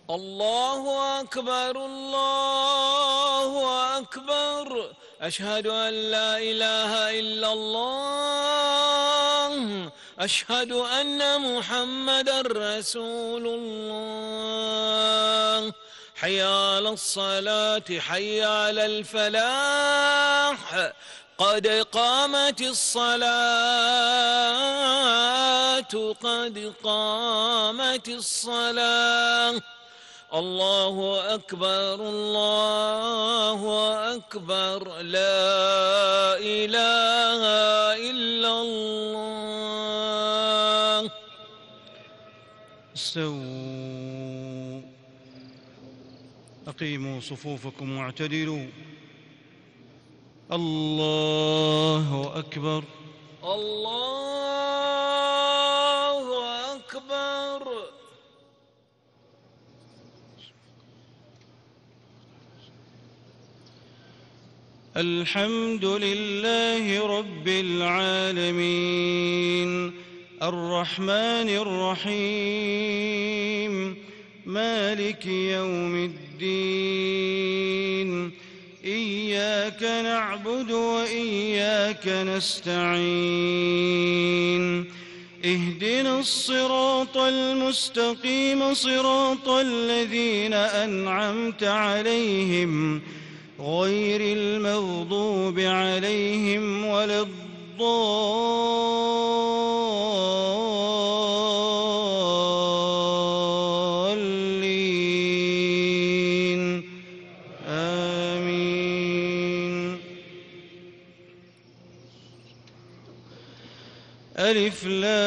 الله أكبر الله أكبر. أشهد أن لا إله إلا الله. أشهد أن محمدا رسول الله. حي على الصلاة حي على الفلاح. قد قامت الصلاة قد قامت الصلاة. الله أكبر الله أكبر. لا إله إلا الله. استووا، أقيموا صفوفكم واعتدلوا. الله أكبر الله أكبر. الحمد لله رب العالمين، الرحمن الرحيم، مالك يوم الدين. إياك نعبد وإياك نستعين. اهدنا الصراط المستقيم، صراط الذين أنعمت عليهم غير المغضوب عليهم ولا الضالين. آمين. ألف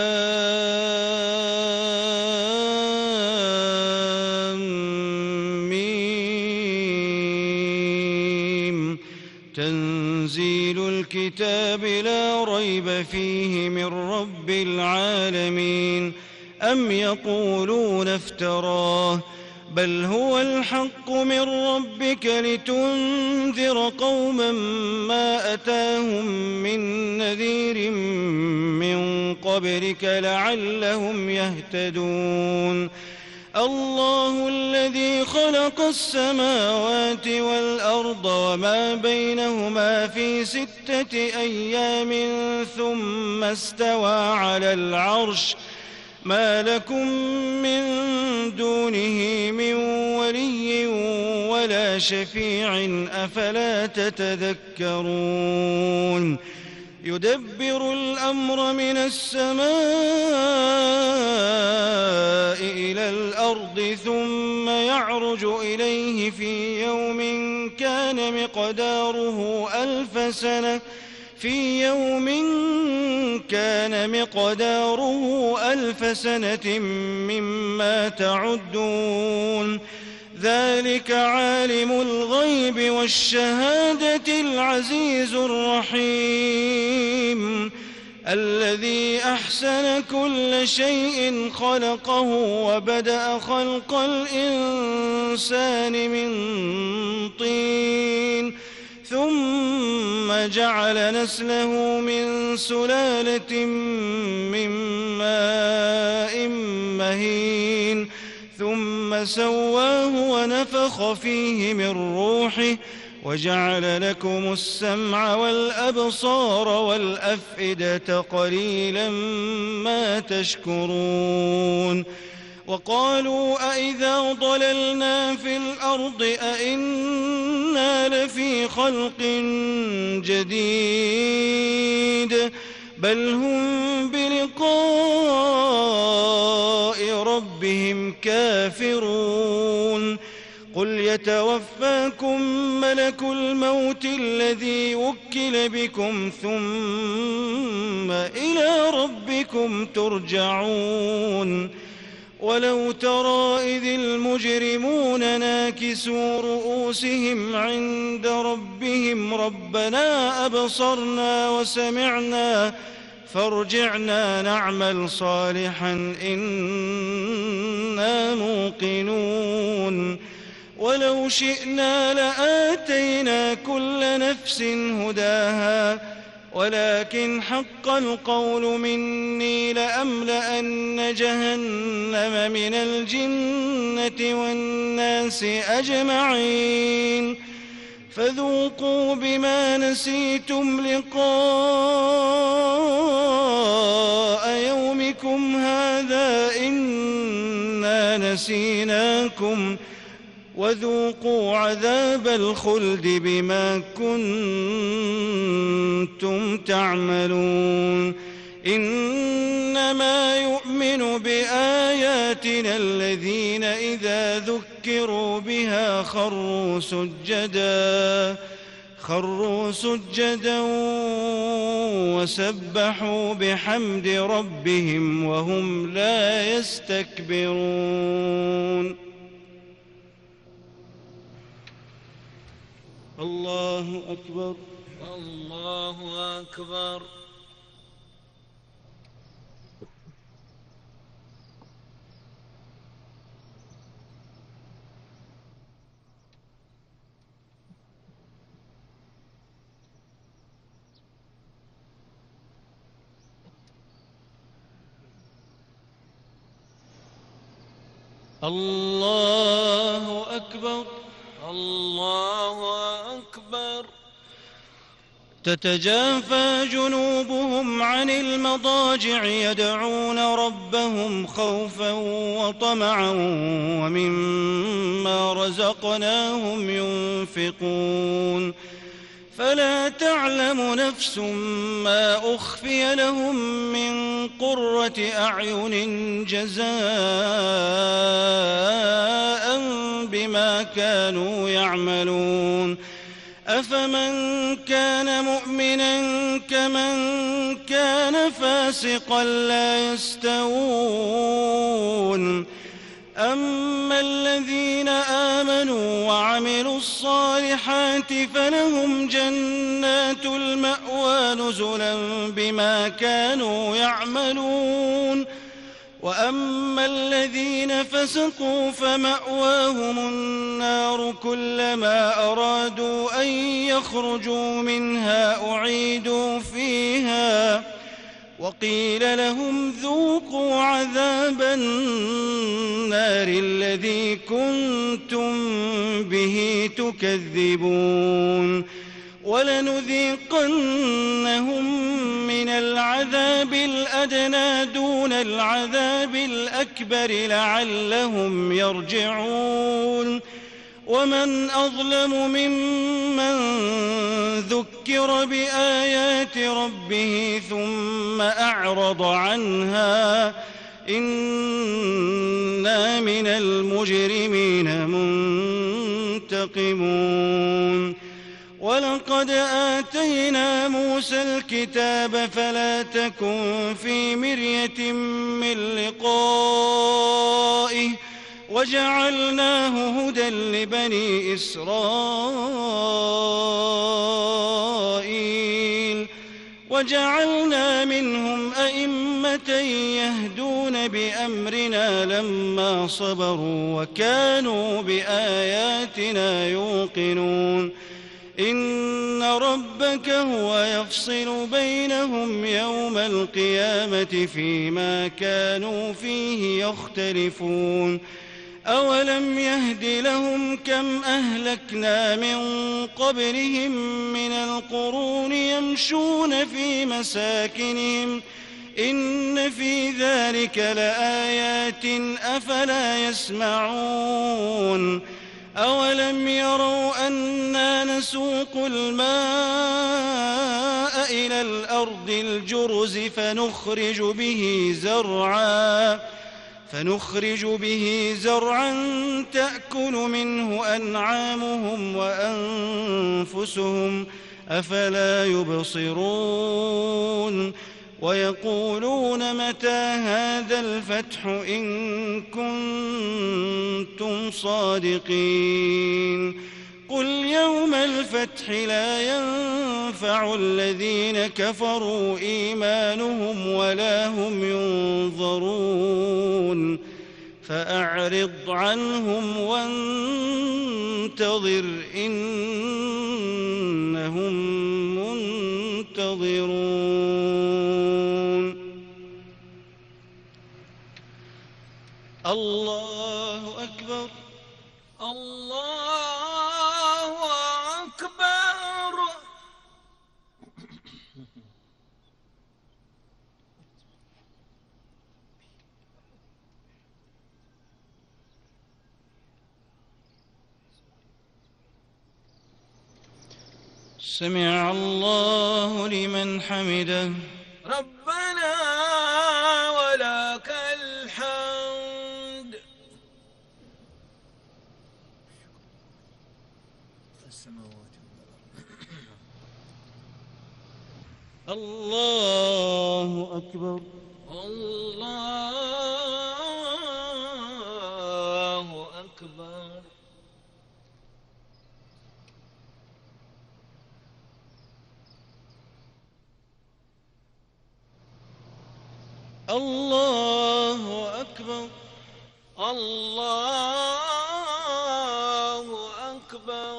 لام ميم. تنزيل الكتاب لا ريب فيه من رب العالمين. أم يقولون افتراه، بل هو الحق من ربك لتنذر قوما ما أتاهم من نذير من قبلك لعلهم يهتدون. الله الذي خلق السماوات والأرض وما بينهما في 6 أيام ثم استوى على العرش. ما لكم من دونه من ولي ولا شفيع أفلا تتذكرون. يدبر الأمر من السماء إلى الأرض ثم يعرج إليه في يوم كان مقداره 1000 سنة مما تعدون. ذلك عالم الغيب والشهادة العزيز الرحيم، الذي أحسن كل شيء خلقه وبدأ خلق الإنسان من طين ثم جعل نسله من سلالة من ماء مهين ثم سواه ونفخ فيه من روحه وجعل لكم السمع والأبصار والأفئدة قليلا ما تشكرون. وقالوا أإذا ضللنا في الأرض أإنا لفي خلق جديد بل هم بلقاء ربهم كافرون. قل يتوفاكم ملك الموت الذي وكل بكم ثم إلى ربكم ترجعون. ولو ترى إذ المجرمون ناكسوا رؤوسهم عند ربهم ربنا أبصرنا وسمعنا فارجعنا نعمل صالحا إنا موقنون. ولو شئنا لآتينا كل نفس هداها ولكن حق القول مني لأملأن جهنم من الجنة والناس أجمعين فذوقوا بما نسيتم لقاء يومكم هذا إنا نسيناكم وذوقوا عذاب الخلد بما كنتم تعملون إنما يؤمن بآياتنا الذين إذا ذكروا بها خروا سجدا وسبحوا بحمد ربهم وهم لا يستكبرون. الله أكبر. الله أكبر. الله أكبر. الله أكبر. تتجافى جنوبهم عن المضاجع يدعون ربهم خوفا وطمعا ومما رزقناهم ينفقون فلا تعلم نفس ما أخفي لهم من قرة أعين جزاء بما كانوا يعملون أفمن كان مؤمنا كمن كان فاسقا لا يستوون أما الذين آمنوا وعملوا الصالحات فلهم جنات المأوى نزلا بما كانوا يعملون وأما الذين فسقوا فمأواهم النار كلما أرادوا أن يخرجوا منها أعيدوا فيها وقيل لهم ذوقوا عذاب النار الذي كنتم به تكذبون ولنذيقنهم من العذاب الأدنى دون العذاب الأكبر لعلهم يرجعون ومن أظلم ممن ذكر بآيات ربه ثم أعرض عنها إنا من المجرمين منتقمون ولقد آتينا موسى الكتاب فلا تكن في مرية من لقائه وجعلناه هدى لبني إسرائيل وجعلنا منهم أئمة يهدون بأمرنا لما صبروا وكانوا بآياتنا يوقنون إن ربك هو يفصل بينهم يوم القيامة فيما كانوا فيه يختلفون أولم يهد لهم كم أهلكنا من قبلهم من القرون يمشون في مساكنهم إن في ذلك لآيات أفلا يسمعون أولم يروا أنا نسوق الماء إلى الأرض الجرز فنخرج به زرعا تأكل منه أنعامهم وأنفسهم أفلا يبصرون ويقولون متى هذا الفتح إن كنتم صادقين قل يوم الفتح لا ينفع الذين كفروا إيمانهم ولا هم ينظرون فأعرض عنهم وانتظر إنهم منتظرون. ينظرون الله أكبر الله أكبر. سمع الله لمن حمده. ربنا ولك الحمد. الله أكبر الله أكبر. الله أكبر الله أكبر.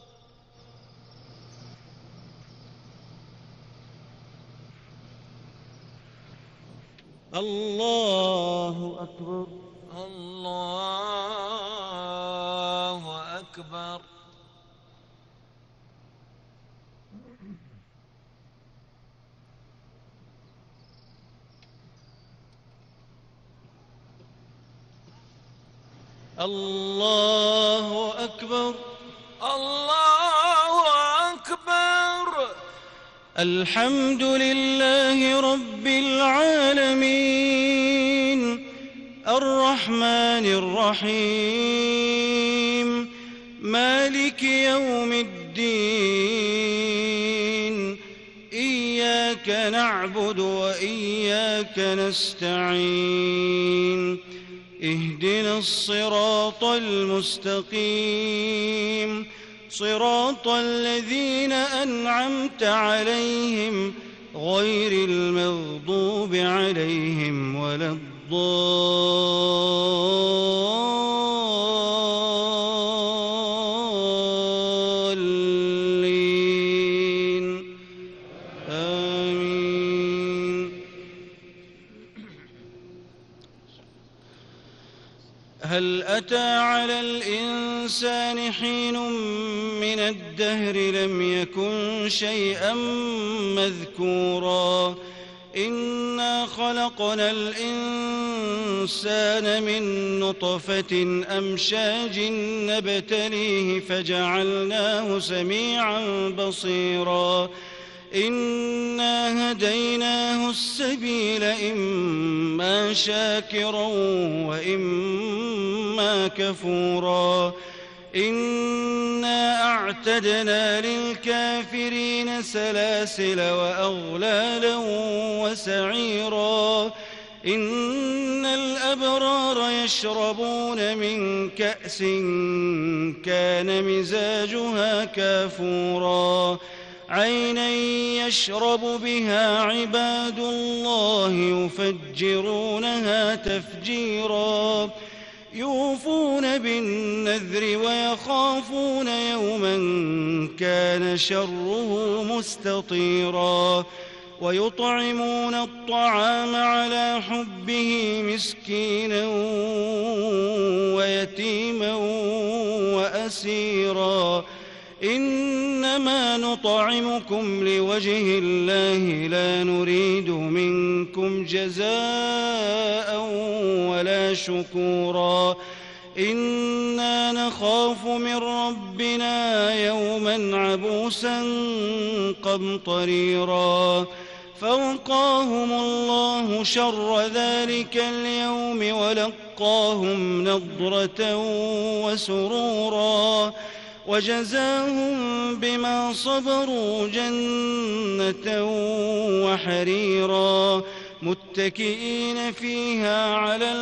الله أكبر الله أكبر. الله أكبر الله أكبر. الحمد لله رب العالمين الرحمن الرحيم مالك يوم الدين إياك نعبد وإياك نستعين اهدنا الصراط المستقيم صراط الذين أنعمت عليهم غير المغضوب عليهم ولا الضالين آمين. هل أتى على الإنسان حين من الدهر لم يكن شيئا مذكورا إنا خلقنا الإنسان من نطفة أمشاج نبتليه فجعلناه سميعا بصيرا إنا هديناه السبيل إما شاكرا وإما كفورا إنا أعتدنا للكافرين سلاسل وأغلالا وسعيرا إن الأبرار يشربون من كأس كان مزاجها كافورا عينا يشرب بها عباد الله يفجرونها تفجيرا يوفون بالنذر ويخافون يوما كان شره مستطيرا ويطعمون الطعام على حبه مسكينا ويتيما وأسيرا إنما نطعمكم لوجه الله لا نريد منكم جزاء ولا شكورا إنا نخاف من ربنا يوما عبوسا قمطريرا فوقاهم الله شر ذلك اليوم ولقاهم نضرة وسرورا وجزاهم بما صبروا جنة وحريرا متكئين فيها على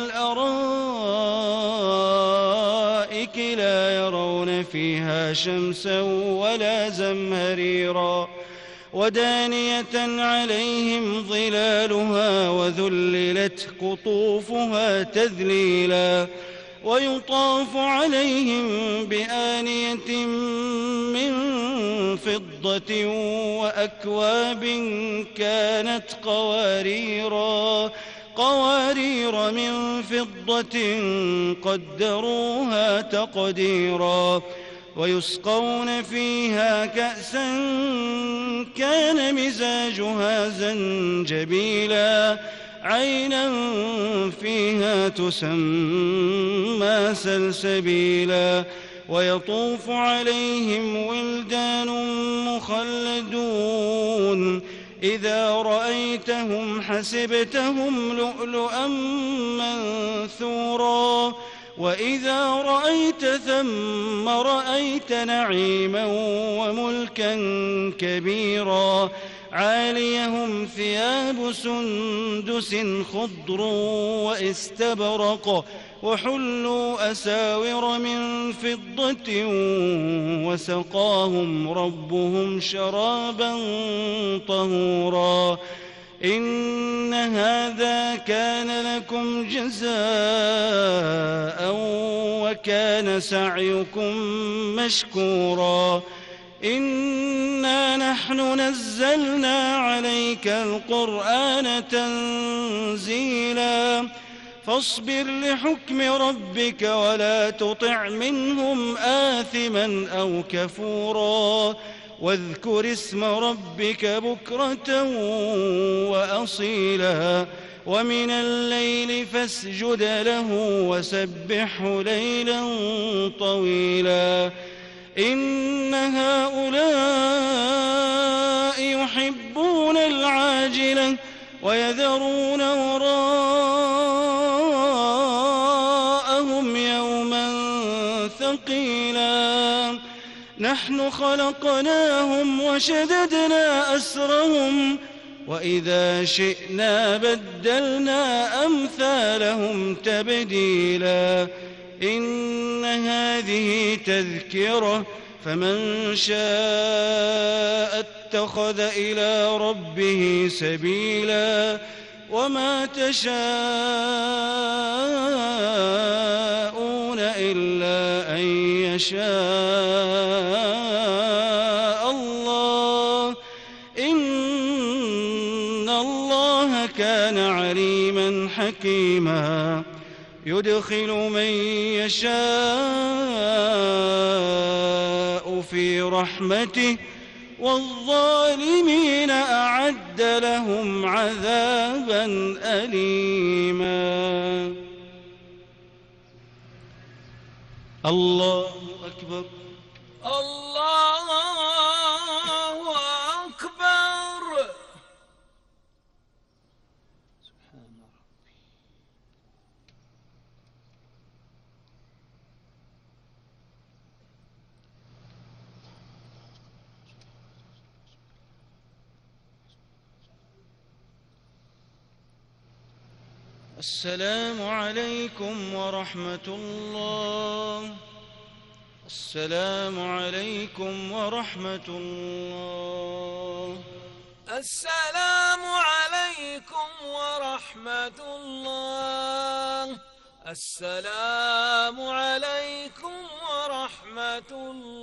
الأرائك لا يرون فيها شمسا ولا زمهريرا ودانية عليهم ظلالها وذللت قطوفها تذليلا ويطاف عليهم بآنية من فضة وأكواب كانت قوارير من فضة قدروها تقديرا ويسقون فيها كأسا كان مزاجها زنجبيلا عينا فيها تسمى سلسبيلا ويطوف عليهم ولدان مخلدون إذا رأيتهم حسبتهم لؤلؤا منثورا وإذا رأيت ثم رأيت نعيما وملكا كبيرا عاليهم ثياب سندس خضر واستبرق وحلوا أساور من فضة وسقاهم ربهم شرابا طهورا إن هذا كان لكم جزاء وكان سعيكم مشكورا إنا نحن نزلنا عليك القرآن تنزيلا فاصبر لحكم ربك ولا تطع منهم آثما أو كفورا واذكر اسم ربك بكرة وأصيلا ومن الليل فاسجد له وسبحه ليلا طويلا إن هؤلاء يحبون العاجلة ويذرون وراءهم يوما ثقيلا نحن خلقناهم وشددنا أسرهم وإذا شئنا بدلنا أمثالهم تبديلا إن هذه تذكرة فمن شاء اتخذ إلى ربه سبيلا وما تشاءون إلا أن يشاء الله إن الله كان عليما حكيما يدخل من يشاء في رحمته والظالمين أعد لهم عذابا أليما الله أكبر الله أكبر. السلام عليكم ورحمة الله. السلام عليكم ورحمة الله. السلام عليكم ورحمة الله. السلام عليكم ورحمة الله.